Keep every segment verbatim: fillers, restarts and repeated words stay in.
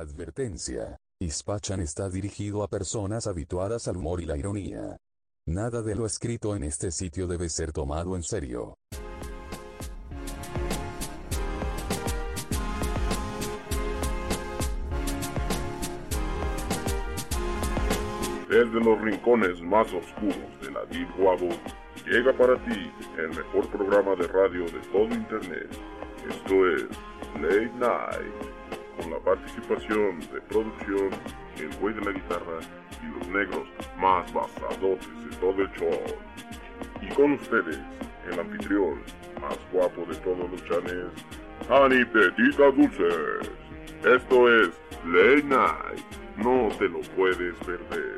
Advertencia. Ispachan está dirigido a personas habituadas al humor y la ironía. Nada de lo escrito en este sitio debe ser tomado en serio. Desde los rincones más oscuros de la Deep Web, llega para ti el mejor programa de radio de todo Internet. Esto es Late Night, con la participación de producción, el güey de la guitarra y los negros más basadotes de todo el show. Y con ustedes, el anfitrión más guapo de todos los chanes, Honey Petita Dulces. Esto es Late Night, no te lo puedes perder.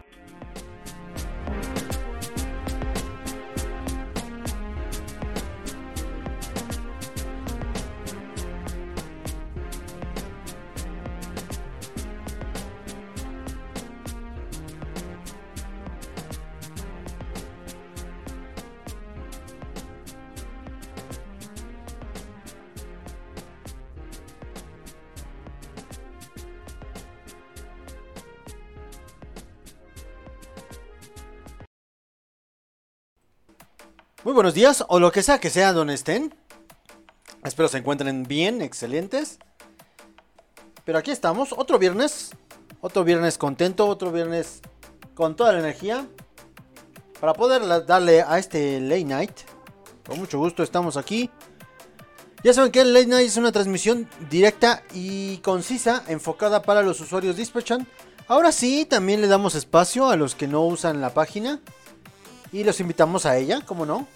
Muy buenos días, o lo que sea que sea donde estén. Espero se encuentren bien, excelentes. Pero aquí estamos, otro viernes. Otro viernes contento, otro viernes con toda la energía. Para poder darle a este Late Night. Con mucho gusto estamos aquí. Ya saben que el Late Night es una transmisión directa y concisa, enfocada para los usuarios de Ispachan. Ahora sí, también le damos espacio a los que no usan la página. Y los invitamos a ella, ¿cómo no?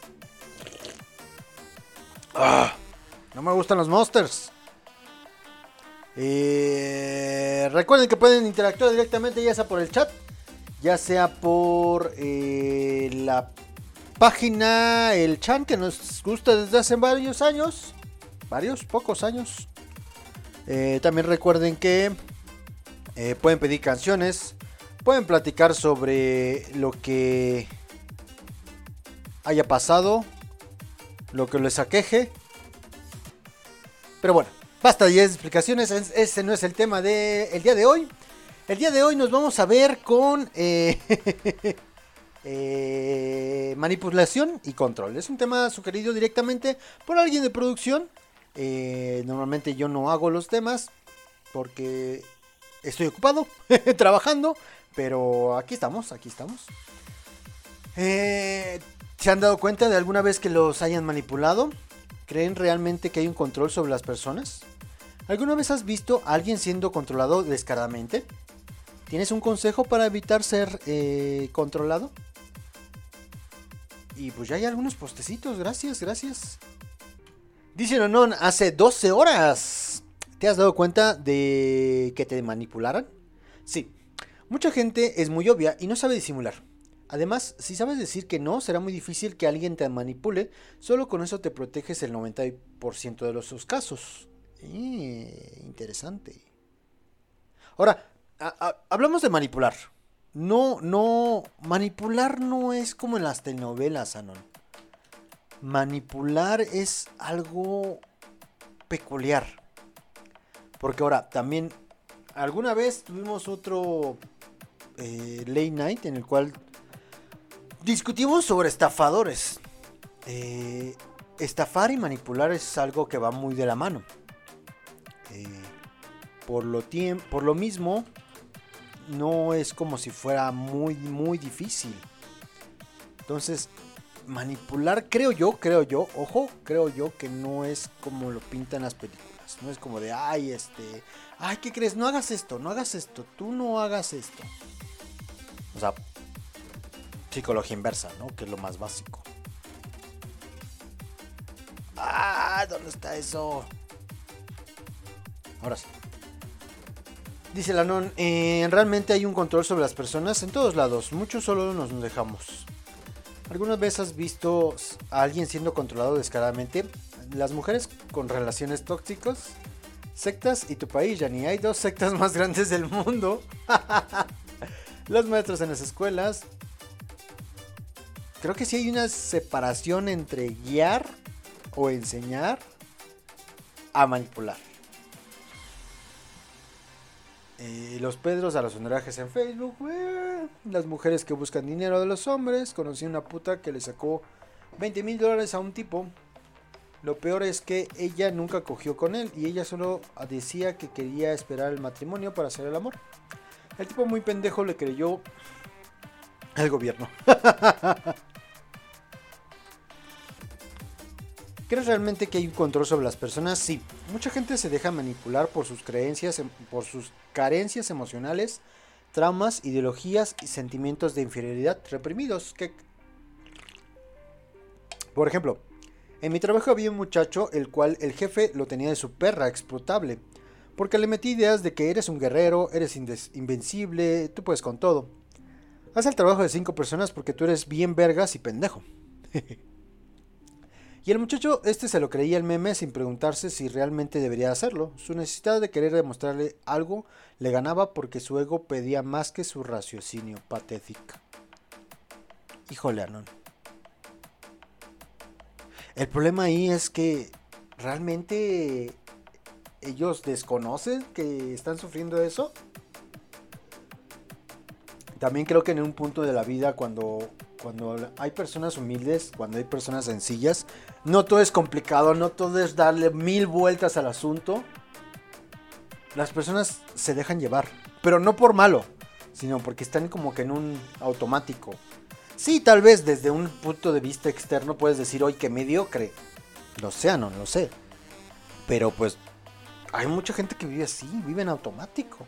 Ah, no me gustan los monsters. Eh, recuerden que pueden interactuar directamente, ya sea por el chat, ya sea por eh, la página, el chat que nos gusta desde hace varios años. Varios, pocos años. Eh, también recuerden que eh, pueden pedir canciones, pueden platicar sobre lo que haya pasado, lo que les aqueje. Pero bueno, basta de explicaciones. Ese no es el tema del día de hoy. El día de hoy nos vamos a ver con eh, eh, manipulación y control. Es un tema sugerido directamente por alguien de producción. Eh, normalmente yo no hago los temas porque estoy ocupado trabajando, pero aquí estamos, aquí estamos. Eh... ¿Se han dado cuenta de alguna vez que los hayan manipulado? ¿Creen realmente que hay un control sobre las personas? ¿Alguna vez has visto a alguien siendo controlado descaradamente? ¿Tienes un consejo para evitar ser eh, controlado? Y pues ya hay algunos postecitos, gracias, gracias. Dice Nonon, hace doce horas. ¿Te has dado cuenta de que te manipularan? Sí, mucha gente es muy obvia y no sabe disimular. Además, si sabes decir que no, será muy difícil que alguien te manipule. Solo con eso te proteges el noventa por ciento de los casos. Eh, interesante. Ahora, a, a, hablamos de manipular. No, no, manipular no es como en las telenovelas, Anon. Manipular es algo peculiar. Porque ahora, también, alguna vez tuvimos otro eh, Late Night en el cual discutimos sobre estafadores. Eh, estafar y manipular es algo que va muy de la mano. Eh, por lo tiemp- por lo mismo, no es como si fuera muy, muy difícil. Entonces, manipular, creo yo, creo yo, ojo, creo yo que no es como lo pintan las películas. No es como de, ay, este, ay, ¿qué crees? No hagas esto, no hagas esto, tú no hagas esto. O sea, psicología inversa, ¿no? Que es lo más básico. Ah, ¿dónde está eso? Ahora sí. Dice Lanon, eh, realmente hay un control sobre las personas en todos lados. Muchos solo nos dejamos. ¿Alguna vez has visto a alguien siendo controlado descaradamente? Las mujeres con relaciones tóxicas, sectas y tu país, Yani. Hay dos sectas más grandes del mundo. Los maestros en las escuelas. Creo que sí hay una separación entre guiar o enseñar a manipular. Eh, los Pedros a los honorajes en Facebook, eh, las mujeres que buscan dinero de los hombres. Conocí una puta que le sacó veinte mil dólares a un tipo. Lo peor es que ella nunca cogió con él y ella solo decía que quería esperar el matrimonio para hacer el amor. El tipo muy pendejo le creyó al gobierno. ¿Crees realmente que hay un control sobre las personas? Sí. Mucha gente se deja manipular por sus creencias, por sus carencias emocionales, traumas, ideologías y sentimientos de inferioridad reprimidos. Que... Por ejemplo, en mi trabajo había un muchacho el cual el jefe lo tenía de su perra explotable, porque le metí ideas de que eres un guerrero, eres invencible, tú puedes con todo. Haz el trabajo de cinco personas porque tú eres bien vergas y pendejo. Y el muchacho este se lo creía el meme sin preguntarse si realmente debería hacerlo. Su necesidad de querer demostrarle algo le ganaba porque su ego pedía más que su raciocinio. Patético. Híjole, Anon. El problema ahí es que realmente ellos desconocen que están sufriendo eso. También creo que en un punto de la vida cuando, cuando hay personas humildes, cuando hay personas sencillas, no todo es complicado, no todo es darle mil vueltas al asunto. Las personas se dejan llevar, pero no por malo, sino porque están como que en un automático. Sí, tal vez desde un punto de vista externo puedes decir, oye, qué mediocre. Lo sé, no lo sé. Pero pues hay mucha gente que vive así, vive en automático.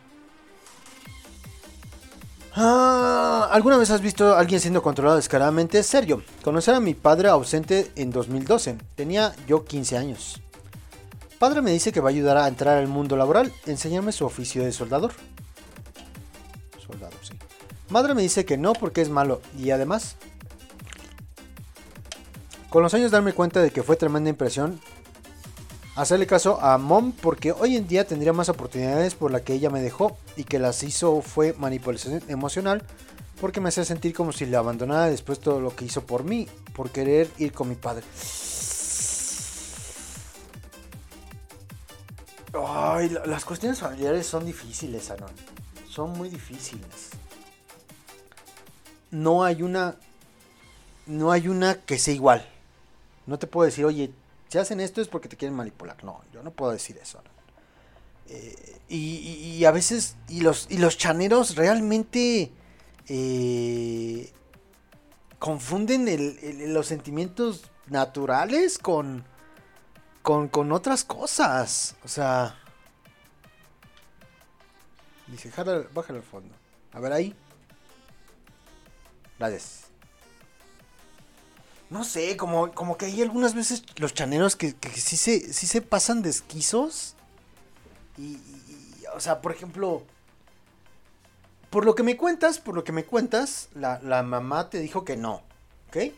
Ah, ¿alguna vez has visto a alguien siendo controlado descaradamente? Serio, conocer a mi padre ausente en dos mil doce. Tenía yo quince años. Padre me dice que va a ayudar a entrar al mundo laboral. Enséñame su oficio de soldador. Soldado, sí. Madre me dice que no porque es malo. Y además, con los años darme cuenta de que fue tremenda impresión hacerle caso a mom porque hoy en día tendría más oportunidades por la que ella me dejó y que las hizo fue manipulación emocional porque me hacía sentir como si la abandonara después de todo lo que hizo por mí, por querer ir con mi padre. Ay, las cuestiones familiares son difíciles, Anon. Son muy difíciles. No hay una no hay una que sea igual. No te puedo decir, oye, si hacen esto es porque te quieren manipular. No, yo no puedo decir eso. ¿No? Eh, y, y, y a veces, y los, y los chaneros realmente eh, confunden el, el, los sentimientos naturales con, con, con otras cosas. O sea, dice, jala, bájale al fondo. A ver ahí. Gracias. No sé, como, como que hay algunas veces los chaneros que, que sí, se, sí se pasan de esquizos. Y, y, o sea, por ejemplo, por lo que me cuentas, por lo que me cuentas, la, la mamá te dijo que no, ¿ok?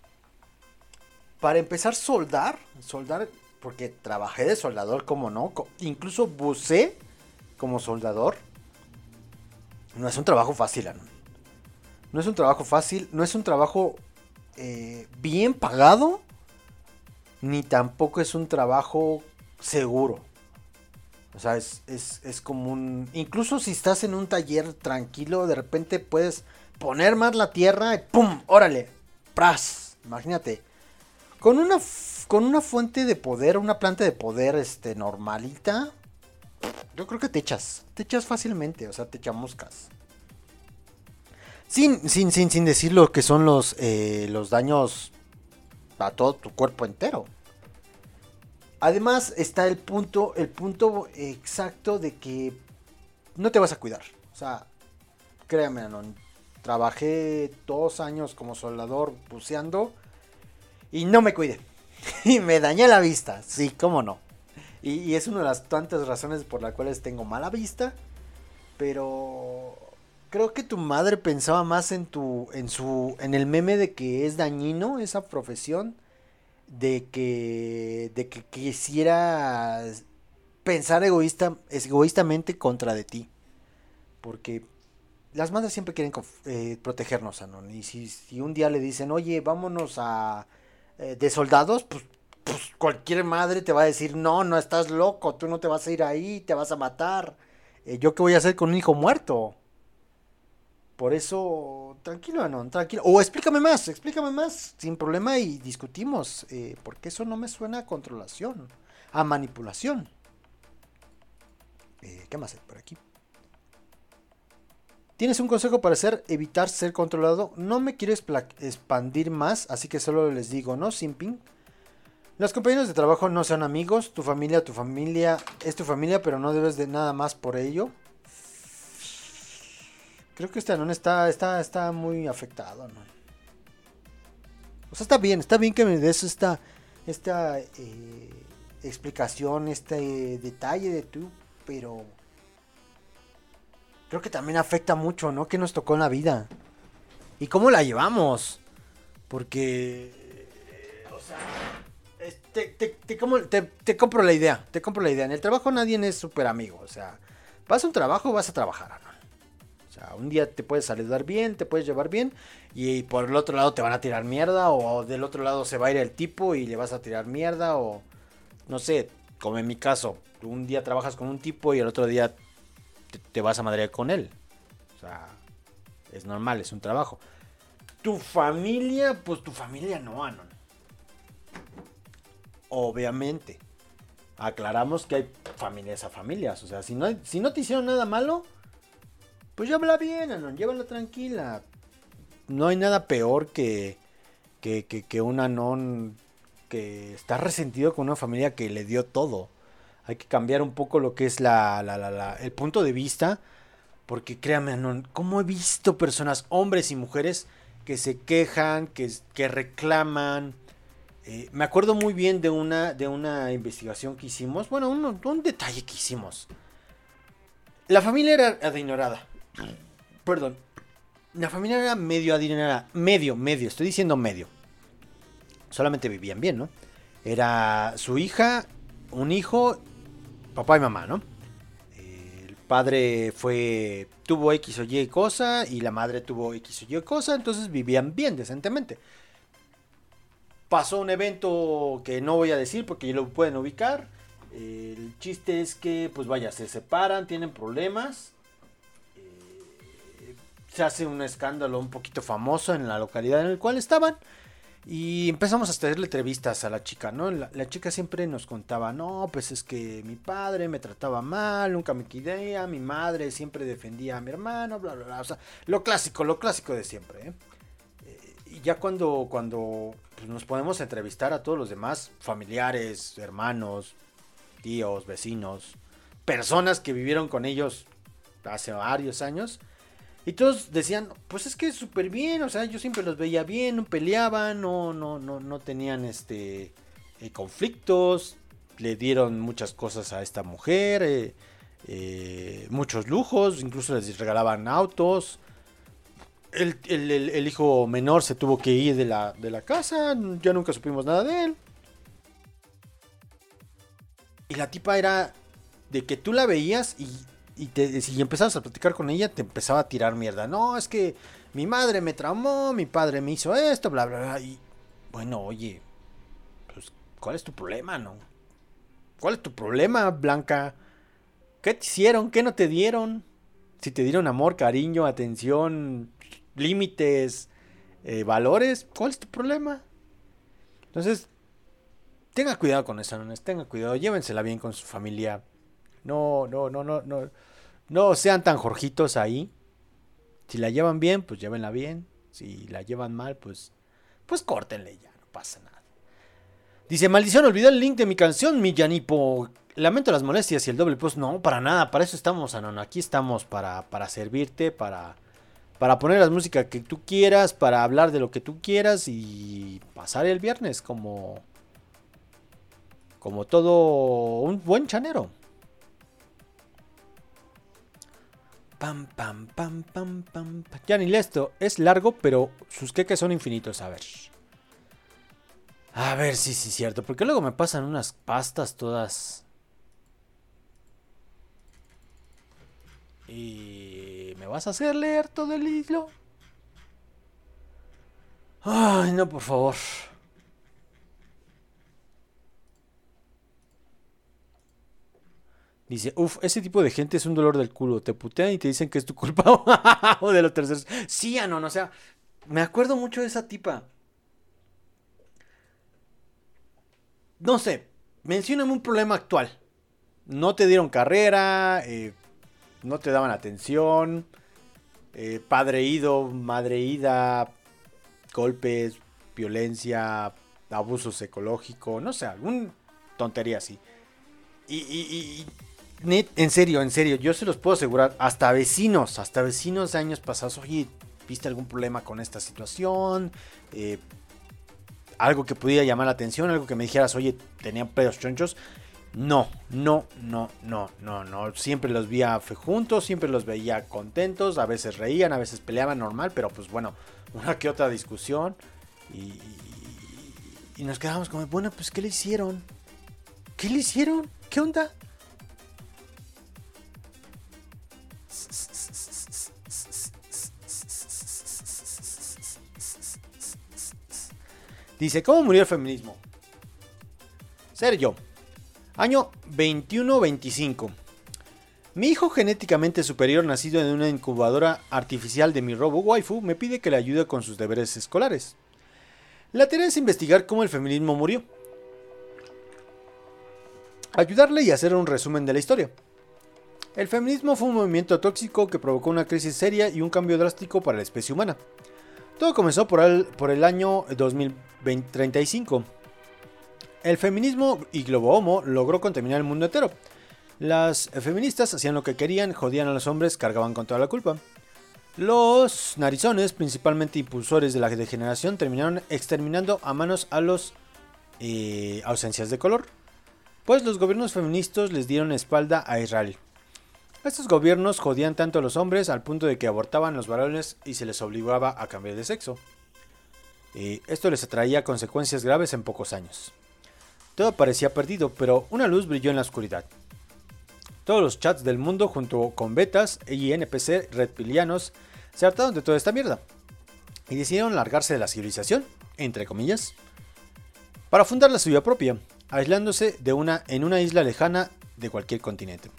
Para empezar, soldar, soldar, porque trabajé de soldador, como no, incluso bucé como soldador. No es un trabajo fácil, ¿no? No es un trabajo fácil, no es un trabajo... Eh, bien pagado, ni tampoco es un trabajo seguro. O sea, es, es, es como un... Incluso si estás en un taller tranquilo, de repente puedes poner más la tierra y ¡pum! ¡Órale! ¡Pras! Imagínate. Con una, con una fuente de poder, una planta de poder este, normalita, yo creo que te echas. Te echas fácilmente, o sea, te chamuscas. Sin, sin, sin, sin decir lo que son los, eh, los daños a todo tu cuerpo entero. Además está el punto, el punto exacto de que no te vas a cuidar. O sea, créame, no, trabajé dos años como soldador buceando y no me cuidé. Y me dañé la vista, sí, cómo no. Y, y es una de las tantas razones por las cuales tengo mala vista, pero... Creo que tu madre pensaba más en tu, en su, en el meme de que es dañino esa profesión, de que, de que quisiera pensar egoísta, egoístamente contra de ti, porque las madres siempre quieren eh, protegernos, ¿no? Y si, si un día le dicen, oye, vámonos a eh, de soldados, pues, pues cualquier madre te va a decir, no, no estás loco, tú no te vas a ir ahí, te vas a matar. Eh, ¿Yo qué voy a hacer con un hijo muerto? Por eso, tranquilo, Anon, tranquilo. O explícame más, explícame más, sin problema y discutimos. Eh, porque eso no me suena a controlación, a manipulación. Eh, ¿Qué más hay por aquí? ¿Tienes un consejo para hacer, evitar ser controlado? No me quiero expandir más, así que solo les digo, ¿no? Simping. Los compañeros de trabajo no son amigos, tu familia, tu familia es tu familia, pero no debes de nada más por ello. Creo que este Anon está, está, está muy afectado, ¿no? O sea, está bien, está bien que me des esta, esta eh, explicación, este eh, detalle de tú, pero creo que también afecta mucho, ¿no? ¿Qué nos tocó en la vida? ¿Y cómo la llevamos? Porque, eh, o sea, te, te, te, como, te, te compro la idea, te compro la idea. En el trabajo nadie es súper amigo, o sea, vas a un trabajo, vas a trabajar, ¿no? O sea, un día te puedes saludar bien, te puedes llevar bien, y por el otro lado te van a tirar mierda, o del otro lado se va a ir el tipo y le vas a tirar mierda, o no sé, como en mi caso, un día trabajas con un tipo y el otro día te, te vas a madrear con él. O sea, es normal, es un trabajo. Tu familia, pues tu familia no, Anon. Obviamente. Aclaramos que hay familias a familias. O sea, si no, si no te hicieron nada malo, pues ya habla bien, Anon, llévala tranquila. No hay nada peor que, que, que, que un Anon que está resentido con una familia que le dio todo. Hay que cambiar un poco lo que es la, la, la, la el punto de vista. Porque créanme, Anon, como he visto personas, hombres y mujeres, que se quejan, que, que reclaman. Eh, me acuerdo muy bien de una, de una investigación que hicimos. Bueno, un, un detalle que hicimos. La familia era adinerada. Perdón. La familia era medio adinerada. Medio, medio. Estoy diciendo medio. Solamente vivían bien, ¿no? Era su hija, un hijo, papá y mamá, ¿no? El padre fue, tuvo X o Y cosa y la madre tuvo X o Y cosa, entonces vivían bien, decentemente. Pasó un evento que no voy a decir porque ya lo pueden ubicar. El chiste es que, pues vaya, se separan, tienen problemas. Eh, se hace un escándalo un poquito famoso en la localidad en la cual estaban. Y empezamos a hacerle entrevistas a la chica, ¿no? La, la chica siempre nos contaba, no, pues es que mi padre me trataba mal, nunca me quería, mi madre siempre defendía a mi hermano, bla, bla, bla. O sea, lo clásico, lo clásico de siempre, ¿eh? Eh, y ya cuando, cuando pues, nos podemos entrevistar a todos los demás, familiares, hermanos, tíos, vecinos, personas que vivieron con ellos hace varios años. Y todos decían, pues es que es súper bien, o sea, yo siempre los veía bien, no peleaban, no, no, no, no tenían este eh, conflictos, le dieron muchas cosas a esta mujer, eh, eh, muchos lujos, incluso les regalaban autos. El, el, el, el hijo menor se tuvo que ir de la, de la casa, ya nunca supimos nada de él. Y la tipa era de que tú la veías y... Y te, si empezabas a platicar con ella, te empezaba a tirar mierda. No, es que mi madre me traumó, mi padre me hizo esto, bla, bla, bla. Y bueno, oye, pues, ¿cuál es tu problema, no? ¿Cuál es tu problema, Blanca? ¿Qué te hicieron? ¿Qué no te dieron? Si te dieron amor, cariño, atención, límites, eh, valores, ¿cuál es tu problema? Entonces, tenga cuidado con eso, ¿no? Tenga cuidado, llévensela bien con su familia. No, no, no, no, no. No sean tan jorjitos ahí. Si la llevan bien, pues llévenla bien. Si la llevan mal, pues pues córtenle ya, no pasa nada. Dice, maldición, olvidé el link de mi canción, mi Yanipo. Lamento las molestias y el doble post. No, para nada, para eso estamos, Anon. Aquí estamos para, para servirte, para, para poner la música que tú quieras, para hablar de lo que tú quieras y pasar el viernes como, como todo un buen chanero. Pam, pam, pam, pam, pam, pam. Ya ni le esto. Es largo, pero sus queques son infinitos. A ver. A ver, sí, sí, cierto. Porque luego me pasan unas pastas todas. ¿Y me vas a hacer leer todo el hilo? Ay, no, por favor. Dice, uff, ese tipo de gente es un dolor del culo. Te putean y te dicen que es tu culpa o de los terceros. Sí, Anon, o sea, me acuerdo mucho de esa tipa. No sé, mencióname un problema actual. No te dieron carrera, eh, no te daban atención, eh, padre ido, madre ida, golpes, violencia, abuso psicológico, no sé, alguna tontería así. Y, y, y net, en serio, en serio, yo se los puedo asegurar, hasta vecinos, hasta vecinos de años pasados, oye, ¿viste algún problema con esta situación? Eh, algo que pudiera llamar la atención, algo que me dijeras, oye, tenían pedos chonchos. No, no, no, no, no, no. Siempre los veía juntos, siempre los veía contentos, a veces reían, a veces peleaban normal, pero pues bueno, una que otra discusión. Y, y, y nos quedamos como, bueno, pues ¿qué le hicieron? ¿Qué le hicieron? ¿Qué onda? Dice, ¿cómo murió el feminismo? Sergio. Año veintiuno veinticinco. Mi hijo genéticamente superior, nacido en una incubadora artificial de mi robo waifu, me pide que le ayude con sus deberes escolares. La tarea es investigar cómo el feminismo murió, ayudarle y hacer un resumen de la historia. El feminismo fue un movimiento tóxico que provocó una crisis seria y un cambio drástico para la especie humana. Todo comenzó por el, por el año dos mil treinta y cinco. El feminismo y Globo Homo logró contaminar el mundo entero. Las feministas hacían lo que querían, jodían a los hombres, cargaban con toda la culpa. Los narizones, principalmente impulsores de la degeneración, terminaron exterminando a manos a los eh, ausencias de color, pues los gobiernos feministas les dieron espalda a Israel. Estos gobiernos jodían tanto a los hombres al punto de que abortaban los varones y se les obligaba a cambiar de sexo. Eh, esto les atraía consecuencias graves en pocos años. Todo parecía perdido, pero una luz brilló en la oscuridad. Todos los chats del mundo, junto con betas y N P C reptilianos, se hartaron de toda esta mierda y decidieron largarse de la civilización, entre comillas, para fundar la suya propia, aislándose de una, en una isla lejana de cualquier continente.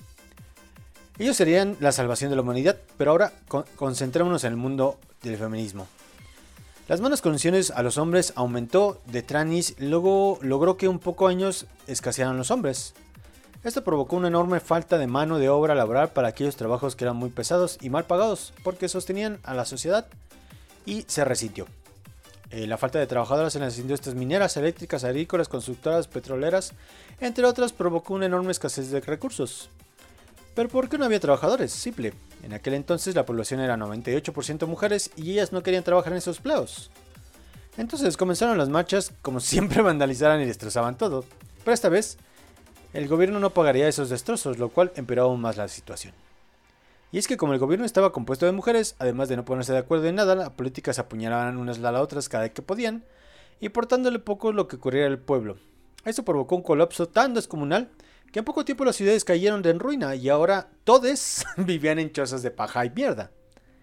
Ellos serían la salvación de la humanidad, pero ahora con, concentrémonos en el mundo del feminismo. Las malas condiciones a los hombres aumentó de Tranis, luego logró que un poco años escasearan los hombres. Esto provocó una enorme falta de mano de obra laboral para aquellos trabajos que eran muy pesados y mal pagados, porque sostenían a la sociedad, y se resintió. Eh, la falta de trabajadoras en las industrias mineras, eléctricas, agrícolas, constructoras, petroleras, entre otras, provocó una enorme escasez de recursos. ¿Pero por qué no había trabajadores? Simple. En aquel entonces la población era noventa y ocho por ciento mujeres y ellas no querían trabajar en esos empleos. Entonces comenzaron las marchas, como siempre vandalizaban y destrozaban todo. Pero esta vez, el gobierno no pagaría esos destrozos, lo cual empeoró aún más la situación. Y es que como el gobierno estaba compuesto de mujeres, además de no ponerse de acuerdo en nada, las políticas se apuñalaban unas a las otras cada vez que podían, importándole poco lo que ocurría al pueblo. Eso provocó un colapso tan descomunal que en poco tiempo las ciudades cayeron en ruina y ahora todos vivían en chozas de paja y mierda.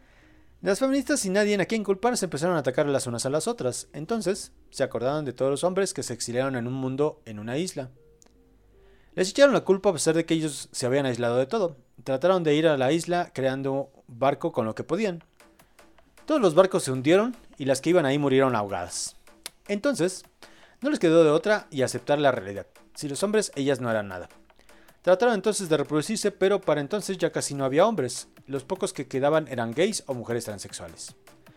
Las feministas, sin nadie a quien culpar, se empezaron a atacar las unas a las otras. Entonces se acordaron de todos los hombres que se exiliaron en un mundo en una isla. Les echaron la culpa a pesar de que ellos se habían aislado de todo. Trataron de ir a la isla creando barco con lo que podían. Todos los barcos se hundieron y las que iban ahí murieron ahogadas. Entonces no les quedó de otra y aceptar la realidad. Si los hombres, ellas no eran nada. Trataron entonces de reproducirse, pero para entonces ya casi no había hombres. Los pocos que quedaban eran gays o mujeres transexuales.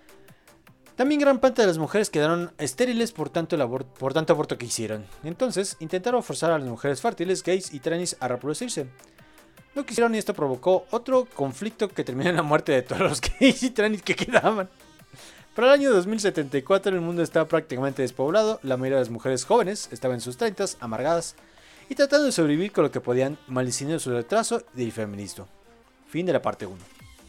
También gran parte de las mujeres quedaron estériles por tanto, el abor- por tanto aborto que hicieron. Entonces intentaron forzar a las mujeres fértiles, gays y tranis a reproducirse. Lo que hicieron y esto provocó otro conflicto que terminó en la muerte de todos los gays y tranis que quedaban. Para el año dos mil setenta y cuatro el mundo estaba prácticamente despoblado, la mayoría de las mujeres jóvenes estaban en sus treintas, amargadas y tratando de sobrevivir con lo que podían, maldiciendo su retraso del feminismo. Fin de la parte uno.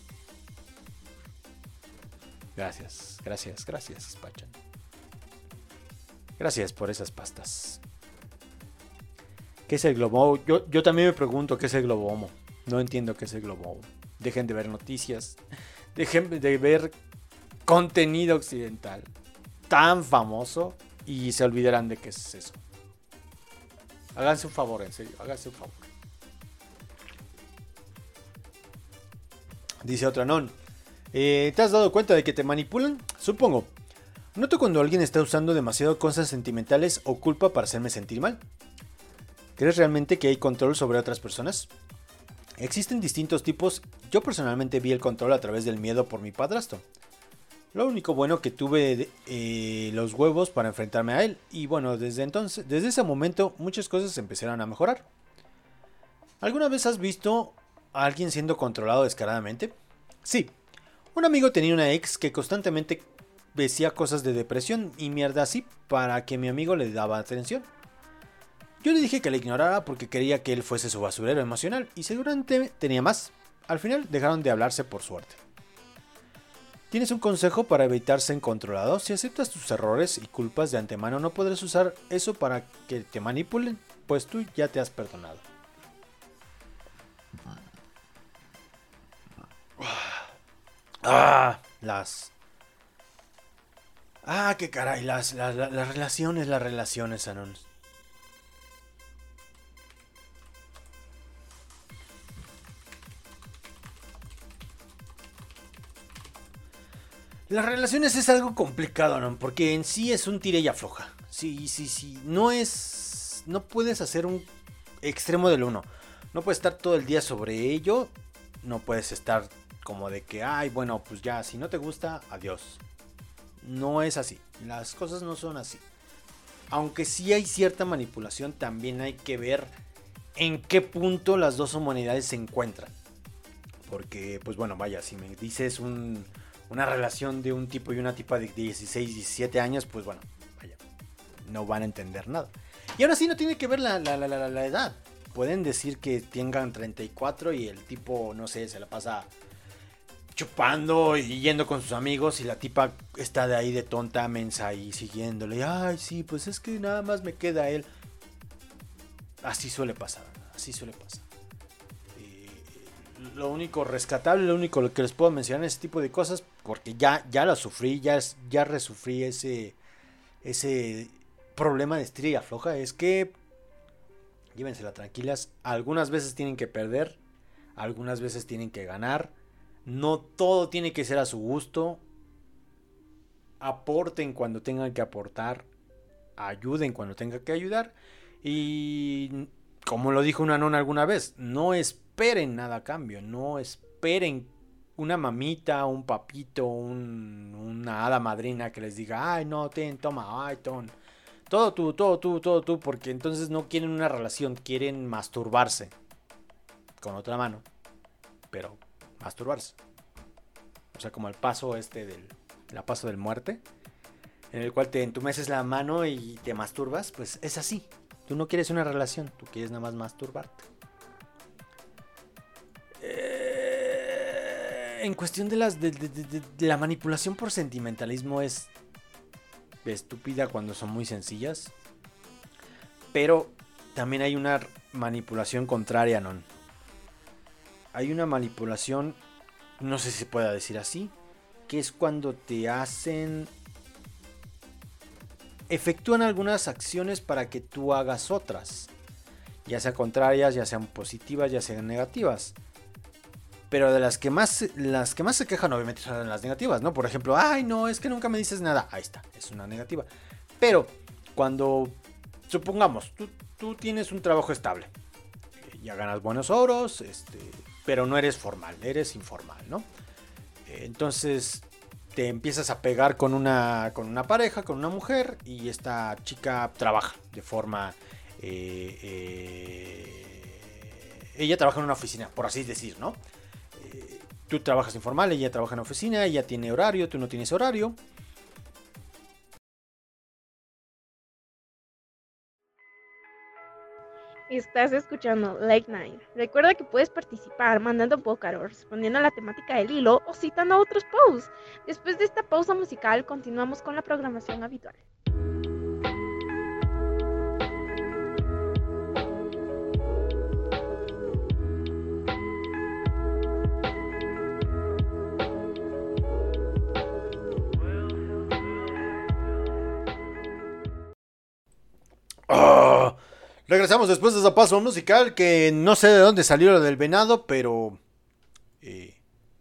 Gracias, gracias, gracias, Spachan. Gracias por esas pastas. ¿Qué es el Globo? Yo, yo también me pregunto qué es el Globo Homo. No entiendo qué es el Globo Homo. Dejen de ver noticias. Dejen de ver contenido occidental tan famoso y se olvidarán de qué es eso. Háganse un favor, en serio, háganse un favor. Dice otra non. Eh, ¿Te has dado cuenta de que te manipulan? Supongo. Noto cuando alguien está usando demasiado cosas sentimentales o culpa para hacerme sentir mal. ¿Crees realmente que hay control sobre otras personas? Existen distintos tipos. Yo personalmente vi el control a través del miedo por mi padrastro. Lo único bueno que tuve eh, los huevos para enfrentarme a él. Y bueno, desde entonces, desde ese momento muchas cosas empezaron a mejorar. ¿Alguna vez has visto a alguien siendo controlado descaradamente? Sí. Un amigo tenía una ex que constantemente decía cosas de depresión y mierda así para que mi amigo le daba atención. Yo le dije que le ignorara porque quería que él fuese su basurero emocional y seguramente tenía más. Al final dejaron de hablarse por suerte. ¿Tienes un consejo para evitar ser controlado? Si aceptas tus errores y culpas de antemano, no podrás usar eso para que te manipulen, pues tú ya te has perdonado. Ah, las... Ah, qué caray, las, las, las, las relaciones, las relaciones, Anon. Las relaciones es algo complicado, ¿no? Porque en sí es un tira y afloja. Sí, sí, sí. No es... No puedes hacer un extremo del uno. No puedes estar todo el día sobre ello. No puedes estar como de que, ay, bueno, pues ya, si no te gusta, adiós. No es así. Las cosas no son así. Aunque sí hay cierta manipulación, también hay que ver en qué punto las dos humanidades se encuentran. Porque, pues bueno, vaya, si me dices un... una relación de un tipo y una tipa de dieciséis, diecisiete años, pues bueno, vaya, no van a entender nada. Y aún así no tiene que ver la, la, la, la, la edad. Pueden decir que tengan treinta y cuatro y el tipo, no sé, se la pasa chupando y yendo con sus amigos y la tipa está de ahí de tonta, mensa y siguiéndole. Ay, sí, pues es que nada más me queda él. Así suele pasar, así suele pasar. Lo único rescatable, lo único que les puedo mencionar es ese tipo de cosas, porque ya, ya lo sufrí, ya, ya resufrí ese, ese problema de estira y afloja, es que llévensela tranquilas, algunas veces tienen que perder, algunas veces tienen que ganar, no todo tiene que ser a su gusto, aporten cuando tengan que aportar, ayuden cuando tengan que ayudar, y como lo dijo una nona alguna vez, no esperen nada a cambio, no esperen una mamita, un papito, un, una hada madrina que les diga, ay no, ten, toma, ay, ton, todo tú, todo tú, todo tú, porque entonces no quieren una relación, quieren masturbarse con otra mano, pero masturbarse, o sea, como el paso este del, la paso del muerte, en el cual te entumeces la mano y te masturbas, pues es así. Tú no quieres una relación, tú quieres nada más masturbarte. Eh, en cuestión de, las, de, de, de, de la manipulación por sentimentalismo es estúpida cuando son muy sencillas. Pero también hay una manipulación contraria, ¿no? Hay una manipulación, no sé si se pueda decir así, que es cuando te hacen... efectúan algunas acciones para que tú hagas otras, ya sean contrarias, ya sean positivas, ya sean negativas. Pero de las que más las que más se quejan obviamente son las negativas, ¿no? Por ejemplo, ay no, es que nunca me dices nada. Ahí está, es una negativa. Pero cuando, supongamos, tú, tú tienes un trabajo estable, ya ganas buenos oros, este, pero no eres formal, eres informal, ¿no? Entonces te empiezas a pegar con una, con una pareja, con una mujer, y esta chica trabaja de forma... Eh, eh, ella trabaja en una oficina, por así decir, ¿no? Eh, tú trabajas informal, ella trabaja en una oficina, ella tiene horario, tú no tienes horario. Estás escuchando Late Night. Recuerda que puedes participar mandando Pócaro, respondiendo a la temática del hilo o citando a otros posts. Después de esta pausa musical, continuamos con la programación habitual. Oh, regresamos después de esa pausa musical que no sé de dónde salió lo del venado, pero eh,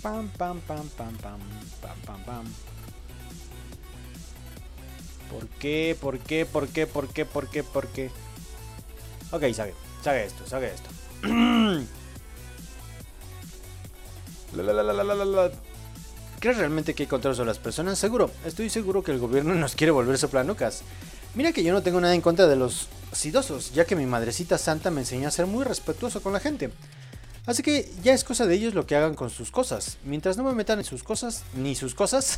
Pam, pam, pam, pam, pam, pam, pam, pam. ¿Por qué? ¿Por qué? ¿Por qué? ¿Por qué? ¿Por qué? ¿Por qué? Ok, sabe. Sabe esto, sabe esto. la, la, la, la, la, la, la. ¿Crees realmente que hay control sobre las personas? Seguro. Estoy seguro que el gobierno nos quiere volver soplanucas. Mira que yo no tengo nada en contra de los sidosos, ya que mi madrecita santa me enseñó a ser muy respetuoso con la gente. Así que ya es cosa de ellos lo que hagan con sus cosas. Mientras no me metan en sus cosas, ni sus cosas.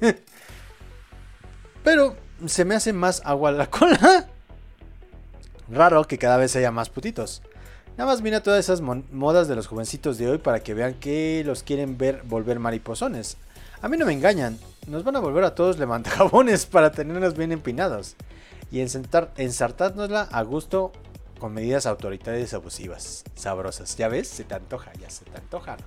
Pero se me hace más agua a la cola. Raro que cada vez haya más putitos. Nada más mira todas esas modas de los jovencitos de hoy para que vean que los quieren ver volver mariposones. A mí no me engañan. Nos van a volver a todos levantajabones para tenernos bien empinados. Y ensartárnosla a gusto con medidas autoritarias abusivas. Sabrosas. ¿Ya ves? Se te antoja, ya se te antoja, ¿no?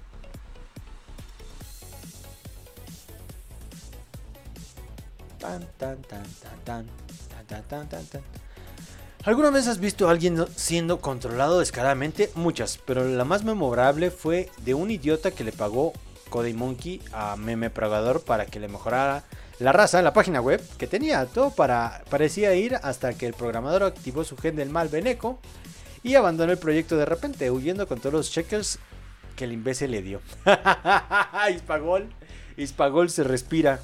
Tan, tan, tan, tan, tan, tan, tan, tan, tan. ¿Alguna vez has visto a alguien siendo controlado descaradamente? Muchas, pero la más memorable fue de un idiota que le pagó CodeMonkey a Meme Progador para que le mejorara la raza en la página web, que tenía todo para parecía ir hasta que el programador activó su gen del mal beneco y abandonó el proyecto de repente, huyendo con todos los shekels que el imbécil le dio. Hispagol, Hispagol se respira.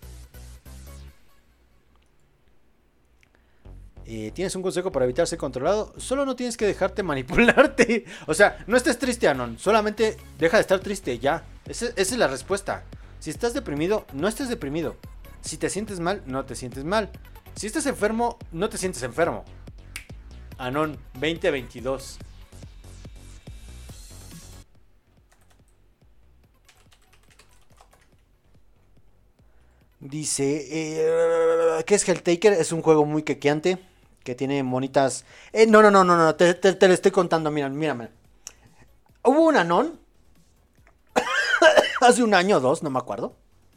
Eh, ¿Tienes un consejo para evitar ser controlado? Solo no tienes que dejarte manipularte. O sea, no estés triste, Anon. Solamente deja de estar triste, ya. Esa, esa es la respuesta. Si estás deprimido, no estés deprimido. Si te sientes mal, no te sientes mal. Si estás enfermo, no te sientes enfermo. Anon veinte veintidós. Dice, eh, ¿qué es Helltaker? Es un juego muy quequeante, que tiene monitas... Eh, no, no, no, no, no, te, te, te lo estoy contando, mira, mira, mira. Hubo un Anon, hace un año o dos, no me acuerdo.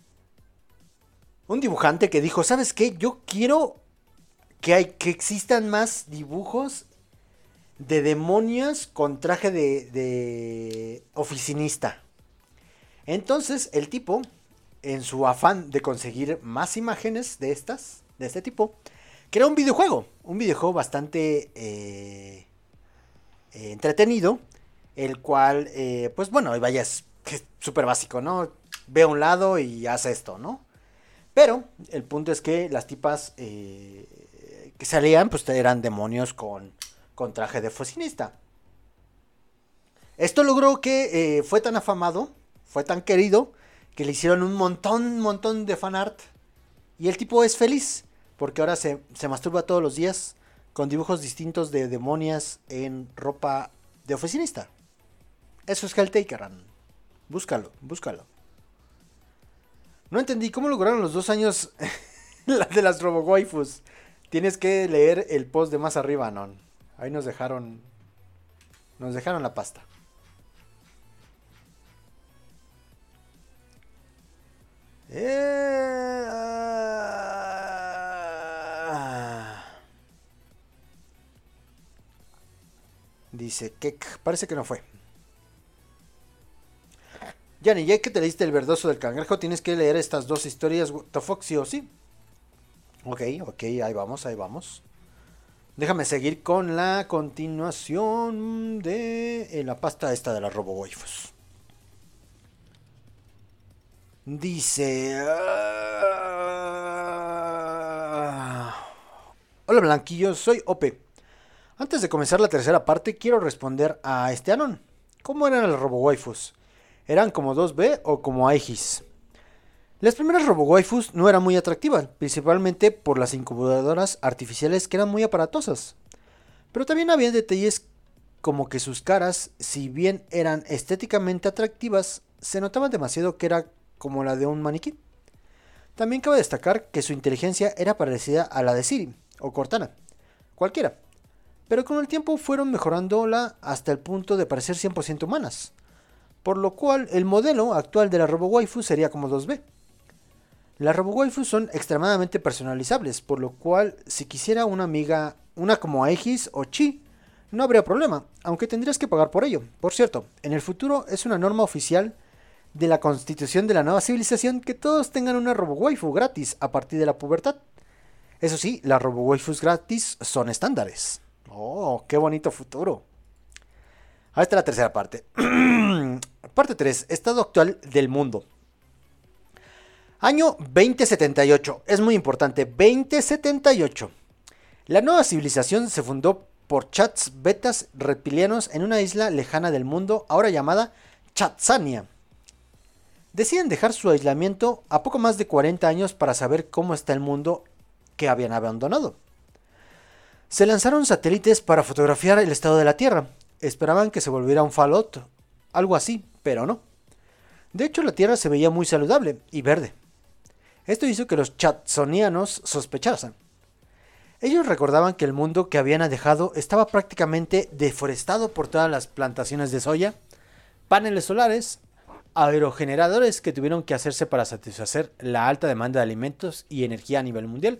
Un dibujante que dijo, ¿sabes qué? Yo quiero que, hay, que existan más dibujos de demonios con traje de, de oficinista. Entonces, el tipo, en su afán de conseguir más imágenes de estas, de este tipo, creó un videojuego, un videojuego bastante eh, eh, entretenido, el cual, eh, pues bueno, vaya, es súper básico, ¿no? Ve a un lado y hace esto, ¿no? Pero el punto es que las tipas eh, que salían, pues eran demonios con, con traje de oficinista. Esto logró que eh, fue tan afamado, fue tan querido, que le hicieron un montón, un montón de fanart. Y el tipo es feliz, porque ahora se, se masturba todos los días con dibujos distintos de demonias en ropa de oficinista. Eso es Helltaker. Búscalo, búscalo. No entendí cómo lograron los dos años de las RoboWaifus. Tienes que leer el post de más arriba, ¿no? Ahí nos dejaron, nos dejaron la pasta. Eh, ah. Dice que parece que no fue. Yanni, ya que te leíste El verdoso del cangrejo, tienes que leer estas dos historias, what the fuck, sí o sí. Ok, ok, ahí vamos, ahí vamos. Déjame seguir con la continuación de la pasta esta de las RoboWaifus. Dice... Uh... Hola Blanquillo, soy Ope. Antes de comenzar la tercera parte, quiero responder a este Anon. ¿Cómo eran las RoboWaifus? ¿Eran como dos B o como Aegis? Las primeras RoboWaifus no eran muy atractivas, principalmente por las incubadoras artificiales que eran muy aparatosas. Pero también había detalles como que sus caras, si bien eran estéticamente atractivas, se notaban demasiado que era como la de un maniquí. También cabe destacar que su inteligencia era parecida a la de Siri o Cortana, cualquiera. Pero con el tiempo fueron mejorándola hasta el punto de parecer cien por ciento humanas. Por lo cual el modelo actual de la RoboWaifu sería como dos B. Las RoboWaifus son extremadamente personalizables, por lo cual si quisiera una amiga, una como Aegis o Chi, no habría problema, aunque tendrías que pagar por ello. Por cierto, en el futuro es una norma oficial de la constitución de la nueva civilización que todos tengan una RoboWaifu gratis a partir de la pubertad. Eso sí, las RoboWaifus gratis son estándares. Oh, qué bonito futuro. Ahí está la tercera parte. Parte tres. Estado actual del mundo. Año veinte setenta y ocho. Es muy importante. veinte setenta y ocho. La nueva civilización se fundó por chats betas reptilianos en una isla lejana del mundo, ahora llamada Chatsania. Deciden dejar su aislamiento a poco más de cuarenta años para saber cómo está el mundo que habían abandonado. Se lanzaron satélites para fotografiar el estado de la Tierra. Esperaban que se volviera un Fallout, algo así, pero no. De hecho, la Tierra se veía muy saludable y verde. Esto hizo que los chatsonianos sospechasen. Ellos recordaban que el mundo que habían dejado estaba prácticamente deforestado por todas las plantaciones de soya, paneles solares, aerogeneradores que tuvieron que hacerse para satisfacer la alta demanda de alimentos y energía a nivel mundial.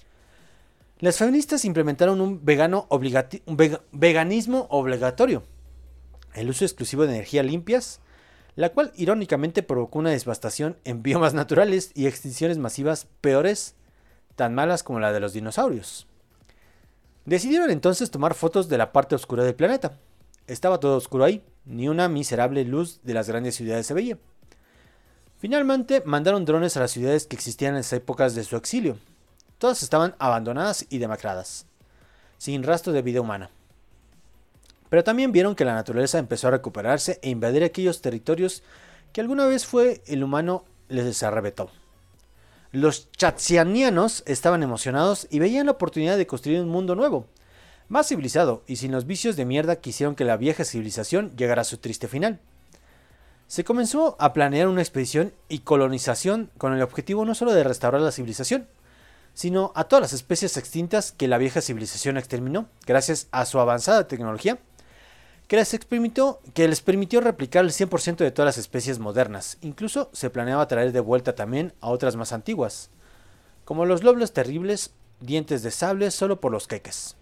Las feministas implementaron un, vegano obligati- un vega- veganismo obligatorio, el uso exclusivo de energías limpias, la cual irónicamente provocó una devastación en biomas naturales y extinciones masivas peores, tan malas como la de los dinosaurios. Decidieron entonces tomar fotos de la parte oscura del planeta. Estaba todo oscuro ahí, ni una miserable luz de las grandes ciudades se veía. Finalmente mandaron drones a las ciudades que existían en las épocas de su exilio. Todas estaban abandonadas y demacradas, sin rastro de vida humana. Pero también vieron que la naturaleza empezó a recuperarse e invadir aquellos territorios que alguna vez fue el humano les arrebató. Los chatsianianos estaban emocionados y veían la oportunidad de construir un mundo nuevo, más civilizado y sin los vicios de mierda que hicieron que la vieja civilización llegara a su triste final. Se comenzó a planear una expedición y colonización con el objetivo no solo de restaurar la civilización, sino a todas las especies extintas que la vieja civilización exterminó gracias a su avanzada tecnología, que les, permitió, que les permitió replicar el cien por ciento de todas las especies modernas. Incluso se planeaba traer de vuelta también a otras más antiguas, como los lobos terribles, dientes de sable solo por los queques.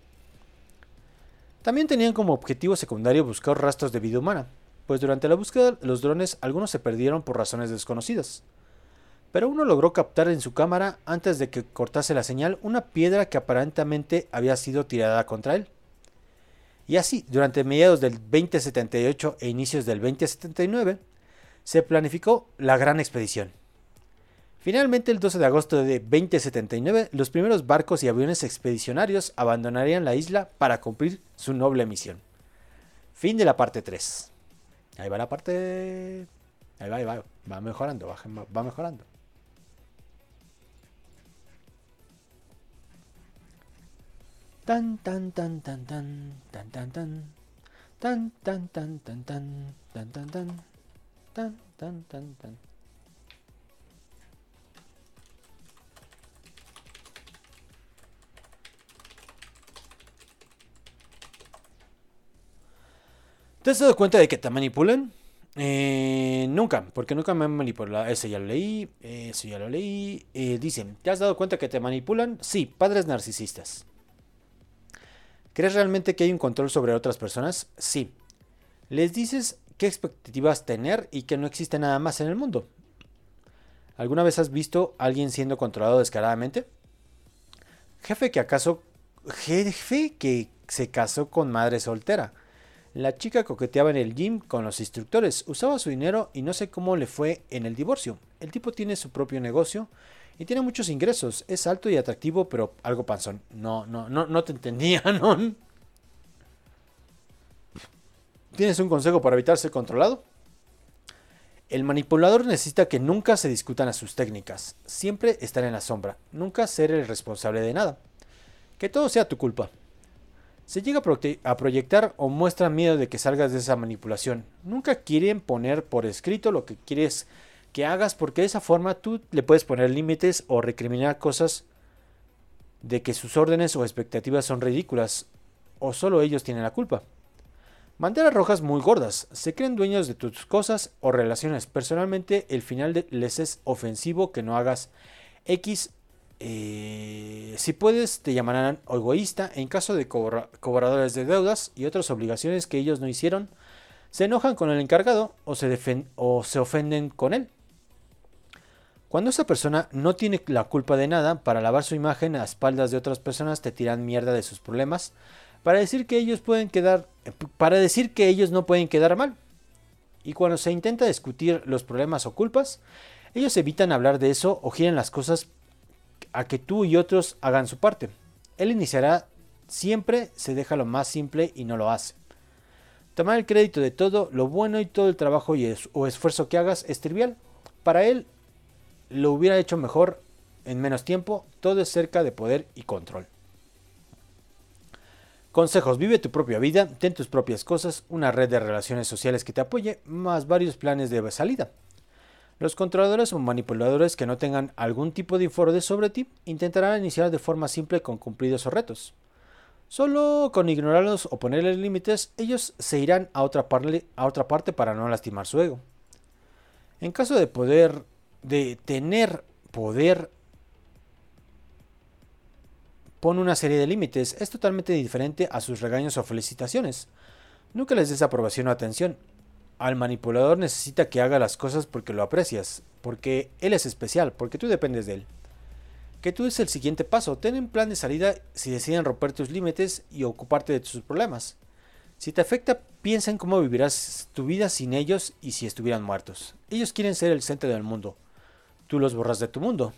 También tenían como objetivo secundario buscar rastros de vida humana, pues durante la búsqueda los drones algunos se perdieron por razones desconocidas. Pero uno logró captar en su cámara, antes de que cortase la señal, una piedra que aparentemente había sido tirada contra él. Y así, durante mediados del veinte setenta y ocho e inicios del veinte setenta y nueve, se planificó la gran expedición. Finalmente, el doce de agosto de veinte setenta y nueve, los primeros barcos y aviones expedicionarios abandonarían la isla para cumplir su noble misión. Fin de la parte tres. Ahí va la parte... Ahí va, ahí va. Va mejorando, va, va mejorando. Tan tan tan tan tan tan tan tan tan tan tan tan tan tan tan tan tan tan tan tan. ¿Te has dado cuenta de que te manipulan? Eh, nunca, porque nunca me han manipulado. Eso ya lo leí, eso ya lo leí. Eh, dicen, ¿te has dado cuenta que te manipulan? Sí, padres narcisistas. ¿Crees realmente que hay un control sobre otras personas? Sí. Les dices qué expectativas tener y que no existe nada más en el mundo. ¿Alguna vez has visto a alguien siendo controlado descaradamente? Jefe que acaso... Jefe que se casó con madre soltera. La chica coqueteaba en el gym con los instructores, usaba su dinero y no sé cómo le fue en el divorcio. El tipo tiene su propio negocio y tiene muchos ingresos. Es alto y atractivo, pero algo panzón. No, no, no, no te entendía, ¿no? ¿Tienes un consejo para evitar ser controlado? El manipulador necesita que nunca se discutan a sus técnicas. Siempre estar en la sombra. Nunca ser el responsable de nada. Que todo sea tu culpa. Se llega a, proye- a proyectar o muestra miedo de que salgas de esa manipulación. Nunca quieren poner por escrito lo que quieres que hagas, porque de esa forma tú le puedes poner límites o recriminar cosas de que sus órdenes o expectativas son ridículas o solo ellos tienen la culpa. Banderas rojas muy gordas. Se creen dueños de tus cosas o relaciones. Personalmente, el final de- les es ofensivo que no hagas X. Eh, si puedes, te llamarán egoísta en caso de cobra- cobradores de deudas y otras obligaciones que ellos no hicieron. Se enojan con el encargado o se, defen- o se ofenden con él. Cuando esa persona no tiene la culpa de nada, para lavar su imagen a espaldas de otras personas te tiran mierda de sus problemas, para decir que ellos pueden quedar, para decir que ellos no pueden quedar mal. Y cuando se intenta discutir los problemas o culpas, ellos evitan hablar de eso o giran las cosas a que tú y otros hagan su parte. Él iniciará, siempre se deja lo más simple y no lo hace. Tomar el crédito de todo lo bueno y todo el trabajo y es, o esfuerzo que hagas es trivial. Para él lo hubiera hecho mejor en menos tiempo. Todo es cerca de poder y control. Consejos: vive tu propia vida, ten tus propias cosas, una red de relaciones sociales que te apoye, más varios planes de salida. Los controladores o manipuladores que no tengan algún tipo de informe sobre ti intentarán iniciar de forma simple con cumplidos o retos. Solo con ignorarlos o ponerles límites, ellos se irán a otra, parle, a otra parte para no lastimar su ego. En caso de poder, de tener poder, pon una serie de límites. Es totalmente diferente a sus regaños o felicitaciones. Nunca les des aprobación o atención. Al manipulador necesita que haga las cosas porque lo aprecias, porque él es especial, porque tú dependes de él. Que tú es el siguiente paso. Ten un plan de salida si deciden romper tus límites y ocuparte de tus problemas. Si te afecta, piensa en cómo vivirás tu vida sin ellos y si estuvieran muertos. Ellos quieren ser el centro del mundo. Tú los borras de tu mundo.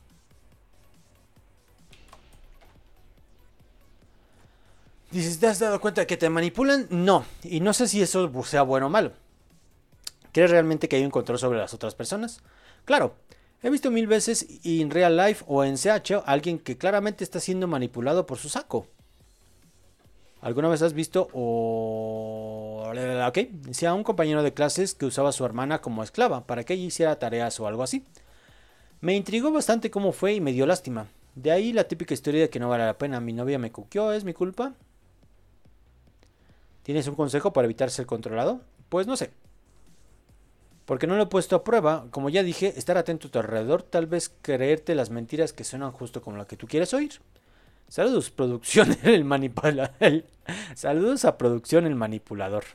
Dices, ¿te has dado cuenta de que te manipulan? No. Y no sé si eso sea bueno o malo. ¿Crees realmente que hay un control sobre las otras personas? Claro. He visto mil veces en real life o en C H a alguien que claramente está siendo manipulado por su saco. ¿Alguna vez has visto o... ok, si a un compañero de clases que usaba a su hermana como esclava para que ella hiciera tareas o algo así? Me intrigó bastante cómo fue y me dio lástima. De ahí la típica historia de que no vale la pena. Mi novia me cuqueó, ¿es mi culpa? ¿Tienes un consejo para evitar ser controlado? Pues no sé. Porque no lo he puesto a prueba. Como ya dije, estar atento a tu alrededor. Tal vez creerte las mentiras que suenan justo como la que tú quieres oír. Saludos, producción, el manipulador. Saludos a producción, el manipulador.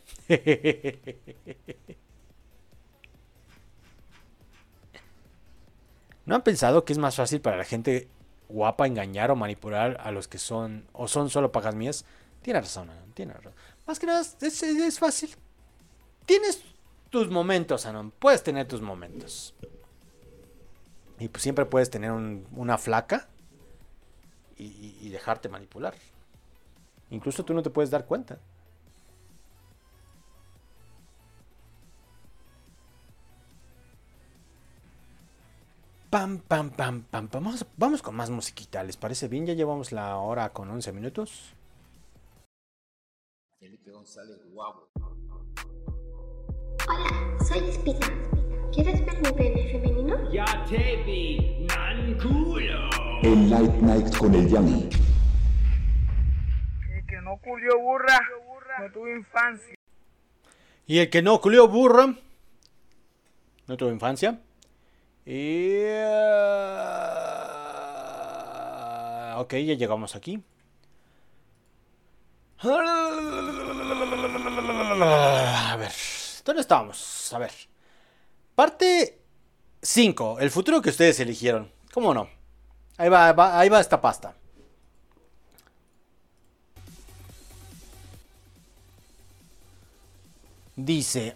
¿No han pensado que es más fácil para la gente guapa engañar o manipular a los que son o son solo pagas mías? Tienes razón, Anon, tienes razón. Más que nada, es, es fácil. Tienes tus momentos, Anon. Puedes tener tus momentos. Y pues siempre puedes tener un, una flaca y, y, y dejarte manipular. Incluso tú no te puedes dar cuenta. Pam, pam, pam, pam, pam. Vamos, vamos con más musiquita. ¿Les parece bien? Ya llevamos la hora con once minutos. Felipe González, guapo. Hola, soy Espina. ¿Quieres ver mi pene femenino? Ya te vi, man culo. El Light Night con el Yami. El que no culió burra, no tuvo infancia. Y el que no culió burra, no tuvo infancia. Y... Uh, ok, ya llegamos aquí. A ver, ¿dónde estábamos? A ver. Parte cinco, el futuro que ustedes eligieron. ¿Cómo no? Ahí va, va, ahí va esta pasta. Dice...